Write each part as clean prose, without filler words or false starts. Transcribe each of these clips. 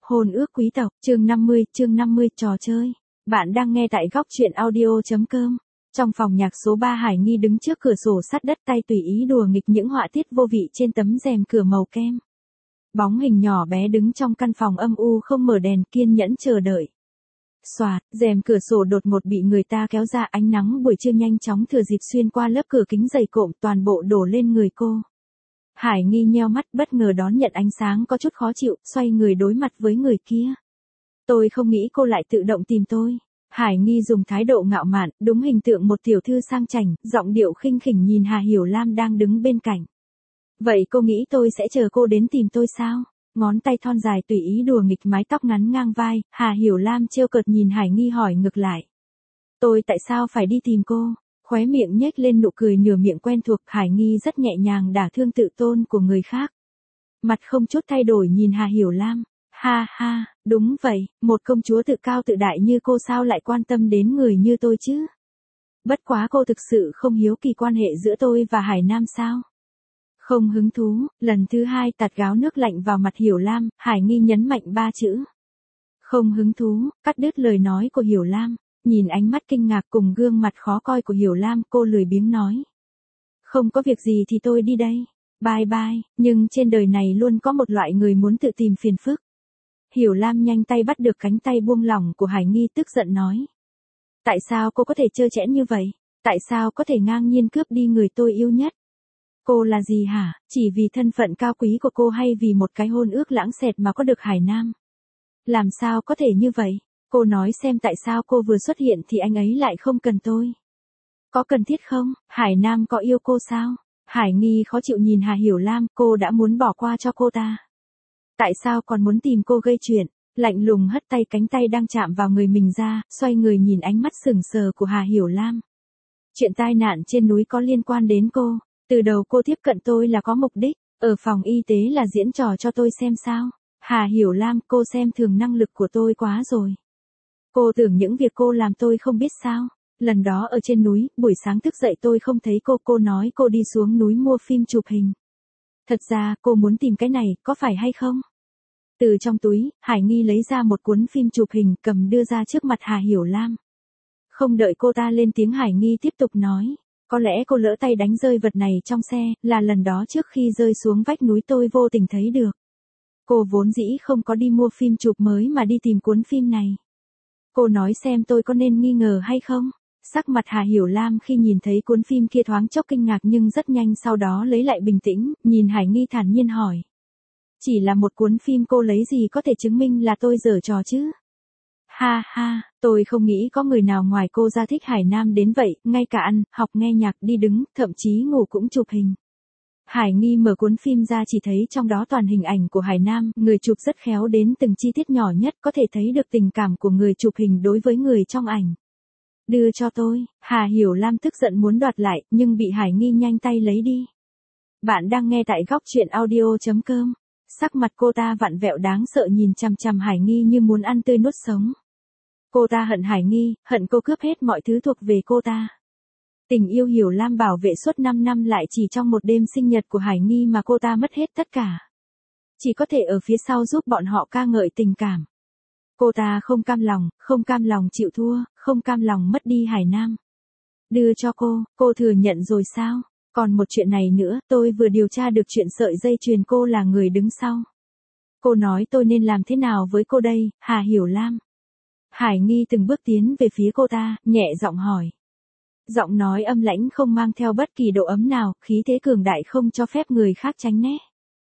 Hôn ước quý tộc, chương 50, trò chơi. Bạn đang nghe tại góc truyện audio.com. Trong phòng nhạc số 3, Hải Nghi đứng trước cửa sổ sắt đất, tay tùy ý đùa nghịch những họa tiết vô vị trên tấm rèm cửa màu kem. Bóng hình nhỏ bé đứng trong căn phòng âm u không mở đèn, kiên nhẫn chờ đợi. Xoạt, rèm cửa sổ đột ngột bị người ta kéo ra, ánh nắng buổi trưa nhanh chóng thừa dịp xuyên qua lớp cửa kính dày cộm, toàn bộ đổ lên người cô. Hải Nghi nheo mắt, bất ngờ đón nhận ánh sáng, có chút khó chịu, xoay người đối mặt với người kia. Tôi không nghĩ cô lại tự động tìm tôi. Hải Nghi dùng thái độ ngạo mạn, đúng hình tượng một tiểu thư sang chảnh, giọng điệu khinh khỉnh nhìn Hà Hiểu Lam đang đứng bên cạnh. Vậy cô nghĩ tôi sẽ chờ cô đến tìm tôi sao? Ngón tay thon dài tùy ý đùa nghịch mái tóc ngắn ngang vai, Hà Hiểu Lam trêu cợt nhìn Hải Nghi hỏi ngược lại. Tôi tại sao phải đi tìm cô? Khóe miệng nhếch lên nụ cười nửa miệng quen thuộc, Hải Nghi rất nhẹ nhàng đả thương tự tôn của người khác. Mặt không chút thay đổi nhìn Hà Hiểu Lam. Ha ha, đúng vậy, một công chúa tự cao tự đại như cô sao lại quan tâm đến người như tôi chứ? Bất quá cô thực sự không hiếu kỳ quan hệ giữa tôi và Hải Nam sao? Không hứng thú. Lần thứ hai tạt gáo nước lạnh vào mặt Hiểu Lam, Hải Nghi nhấn mạnh 3 chữ. Không hứng thú, cắt đứt lời nói của Hiểu Lam. Nhìn ánh mắt kinh ngạc cùng gương mặt khó coi của Hiểu Lam, cô lười biếng nói. Không có việc gì thì tôi đi đây. Bye bye, nhưng trên đời này luôn có một loại người muốn tự tìm phiền phức. Hiểu Lam nhanh tay bắt được cánh tay buông lỏng của Hải Nghi, tức giận nói. Tại sao cô có thể trơ trẽn như vậy? Tại sao có thể ngang nhiên cướp đi người tôi yêu nhất? Cô là gì hả? Chỉ vì thân phận cao quý của cô hay vì một cái hôn ước lãng xẹt mà có được Hải Nam? Làm sao có thể như vậy? Cô nói xem tại sao cô vừa xuất hiện thì anh ấy lại không cần tôi? Có cần thiết không? Hải Nam có yêu cô sao? Hải Nghi khó chịu nhìn Hà Hiểu Lam, cô đã muốn bỏ qua cho cô ta. Tại sao còn muốn tìm cô gây chuyện? Lạnh lùng hất tay cánh tay đang chạm vào người mình ra, xoay người nhìn ánh mắt sững sờ của Hà Hiểu Lam. Chuyện tai nạn trên núi có liên quan đến cô. Từ đầu cô tiếp cận tôi là có mục đích, ở phòng y tế là diễn trò cho tôi xem sao? Hà Hiểu Lam, cô xem thường năng lực của tôi quá rồi. Cô tưởng những việc cô làm tôi không biết sao? Lần đó ở trên núi, buổi sáng thức dậy tôi không thấy cô nói cô đi xuống núi mua phim chụp hình. Thật ra cô muốn tìm cái này, có phải hay không? Từ trong túi, Hải Nghi lấy ra một cuốn phim chụp hình, cầm đưa ra trước mặt Hà Hiểu Lam. Không đợi cô ta lên tiếng, Hải Nghi tiếp tục nói. Có lẽ cô lỡ tay đánh rơi vật này trong xe, là lần đó trước khi rơi xuống vách núi tôi vô tình thấy được. Cô vốn dĩ không có đi mua phim chụp mới mà đi tìm cuốn phim này. Cô nói xem tôi có nên nghi ngờ hay không? Sắc mặt Hà Hiểu Lam khi nhìn thấy cuốn phim kia thoáng chốc kinh ngạc nhưng rất nhanh sau đó lấy lại bình tĩnh, nhìn Hải Nghi thản nhiên hỏi. Chỉ là một cuốn phim, cô lấy gì có thể chứng minh là tôi giở trò chứ? Ha ha, tôi không nghĩ có người nào ngoài cô ra thích Hải Nam đến vậy, ngay cả ăn, học, nghe nhạc, đi đứng, thậm chí ngủ cũng chụp hình. Hải Nghi mở cuốn phim ra chỉ thấy trong đó toàn hình ảnh của Hải Nam, người chụp rất khéo đến từng chi tiết nhỏ nhất, có thể thấy được tình cảm của người chụp hình đối với người trong ảnh. Đưa cho tôi. Hà Hiểu Lam tức giận muốn đoạt lại, nhưng bị Hải Nghi nhanh tay lấy đi. Bạn đang nghe tại góc truyện audio.com. Sắc mặt cô ta vặn vẹo đáng sợ nhìn chằm chằm Hải Nghi như muốn ăn tươi nuốt sống. Cô ta hận Hải Nghi, hận cô cướp hết mọi thứ thuộc về cô ta. Tình yêu Hiểu Lam bảo vệ suốt 5 năm lại chỉ trong một đêm sinh nhật của Hải Nghi mà cô ta mất hết tất cả. Chỉ có thể ở phía sau giúp bọn họ ca ngợi tình cảm. Cô ta không cam lòng chịu thua, không cam lòng mất đi Hải Nam. Đưa cho cô thừa nhận rồi sao? Còn một chuyện này nữa, tôi vừa điều tra được chuyện sợi dây chuyền cô là người đứng sau. Cô nói tôi nên làm thế nào với cô đây, Hà Hiểu Lam? Hải Nghi từng bước tiến về phía cô ta, nhẹ giọng hỏi. Giọng nói âm lãnh không mang theo bất kỳ độ ấm nào, khí thế cường đại không cho phép người khác tránh né.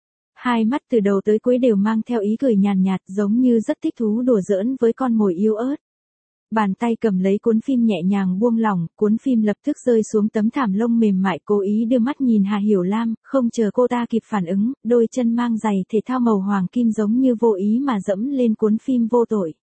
Hai mắt từ đầu tới cuối đều mang theo ý cười nhàn nhạt, giống như rất thích thú đùa giỡn với con mồi yếu ớt. Bàn tay cầm lấy cuốn phim nhẹ nhàng buông lỏng, cuốn phim lập tức rơi xuống tấm thảm lông mềm mại, cố ý đưa mắt nhìn Hà Hiểu Lam, không chờ cô ta kịp phản ứng, đôi chân mang giày thể thao màu hoàng kim giống như vô ý mà dẫm lên cuốn phim vô tội.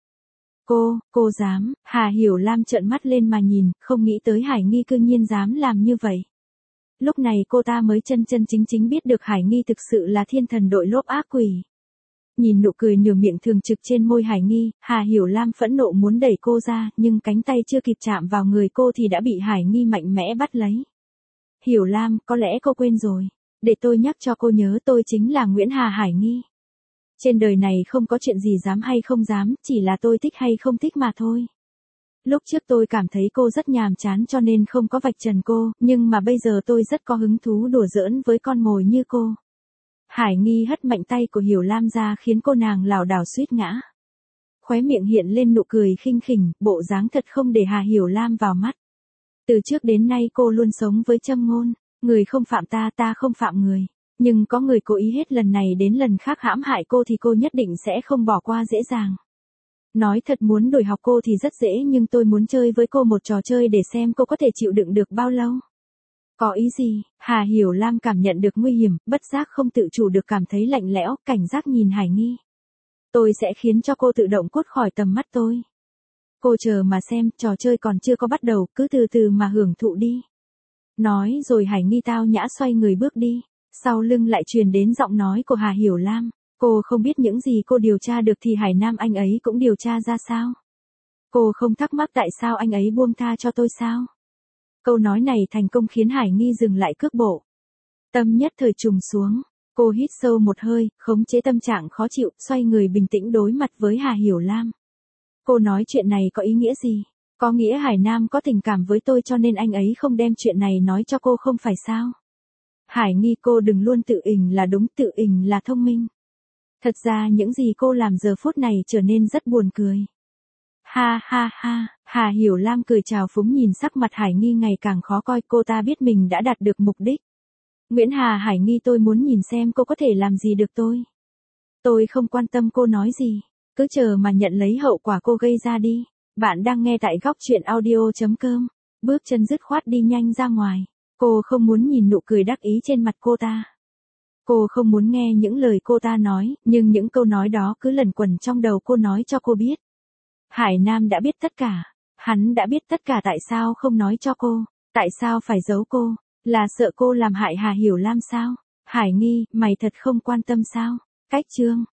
Cô dám? Hà Hiểu Lam trợn mắt lên mà nhìn, không nghĩ tới Hải Nghi cư nhiên dám làm như vậy. Lúc này cô ta mới chân chính biết được Hải Nghi thực sự là thiên thần đội lốp ác quỷ. Nhìn nụ cười nửa miệng thường trực trên môi Hải Nghi, Hà Hiểu Lam phẫn nộ muốn đẩy cô ra, nhưng cánh tay chưa kịp chạm vào người cô thì đã bị Hải Nghi mạnh mẽ bắt lấy. Hiểu Lam, có lẽ cô quên rồi. Để tôi nhắc cho cô nhớ, tôi chính là Nguyễn Hà Hải Nghi. Trên đời này không có chuyện gì dám hay không dám, chỉ là tôi thích hay không thích mà thôi. Lúc trước tôi cảm thấy cô rất nhàm chán cho nên không có vạch trần cô, nhưng mà bây giờ tôi rất có hứng thú đùa giỡn với con mồi như cô. Hải Nghi hất mạnh tay của Hiểu Lam ra khiến cô nàng lảo đảo suýt ngã. Khóe miệng hiện lên nụ cười khinh khỉnh, bộ dáng thật không để Hà Hiểu Lam vào mắt. Từ trước đến nay cô luôn sống với châm ngôn, người không phạm ta, ta không phạm người. Nhưng có người cố ý hết lần này đến lần khác hãm hại cô thì cô nhất định sẽ không bỏ qua dễ dàng. Nói thật muốn đuổi học cô thì rất dễ nhưng tôi muốn chơi với cô một trò chơi để xem cô có thể chịu đựng được bao lâu. Có ý gì? Hà Hiểu Lam cảm nhận được nguy hiểm, bất giác không tự chủ được cảm thấy lạnh lẽo, cảnh giác nhìn Hải Nghi. Tôi sẽ khiến cho cô tự động cút khỏi tầm mắt tôi. Cô chờ mà xem, trò chơi còn chưa có bắt đầu, cứ từ từ mà hưởng thụ đi. Nói rồi Hải Nghi tao nhã xoay người bước đi, sau lưng lại truyền đến giọng nói của Hà Hiểu Lam. Cô không biết những gì cô điều tra được thì Hải Nam anh ấy cũng điều tra ra sao? Cô không thắc mắc tại sao anh ấy buông tha cho tôi sao? Câu nói này thành công khiến Hải Nghi dừng lại cước bộ. Tâm nhất thời trùng xuống, cô hít sâu một hơi, khống chế tâm trạng khó chịu, xoay người bình tĩnh đối mặt với Hà Hiểu Lam. Cô nói chuyện này có ý nghĩa gì? Có nghĩa Hải Nam có tình cảm với tôi cho nên anh ấy không đem chuyện này nói cho cô không phải sao? Hải Nghi cô đừng luôn tự ình là đúng, tự ình là thông minh. Thật ra những gì cô làm giờ phút này trở nên rất buồn cười. Ha ha ha, Hà Hiểu Lam cười chào phúng nhìn sắc mặt Hải Nghi ngày càng khó coi, cô ta biết mình đã đạt được mục đích. Nguyễn Hà Hải Nghi tôi muốn nhìn xem cô có thể làm gì được tôi. Tôi không quan tâm cô nói gì, cứ chờ mà nhận lấy hậu quả cô gây ra đi. Bạn đang nghe tại góc truyện audio.com, bước chân dứt khoát đi nhanh ra ngoài. Cô không muốn nhìn nụ cười đắc ý trên mặt cô ta. Cô không muốn nghe những lời cô ta nói, nhưng những câu nói đó cứ lẩn quẩn trong đầu cô nói cho cô biết. Hải Nam đã biết tất cả. Hắn đã biết tất cả tại sao không nói cho cô. Tại sao phải giấu cô? Là sợ cô làm hại Hà Hiểu Lam sao? Hải Nghi, mày thật không quan tâm sao? Cách chương.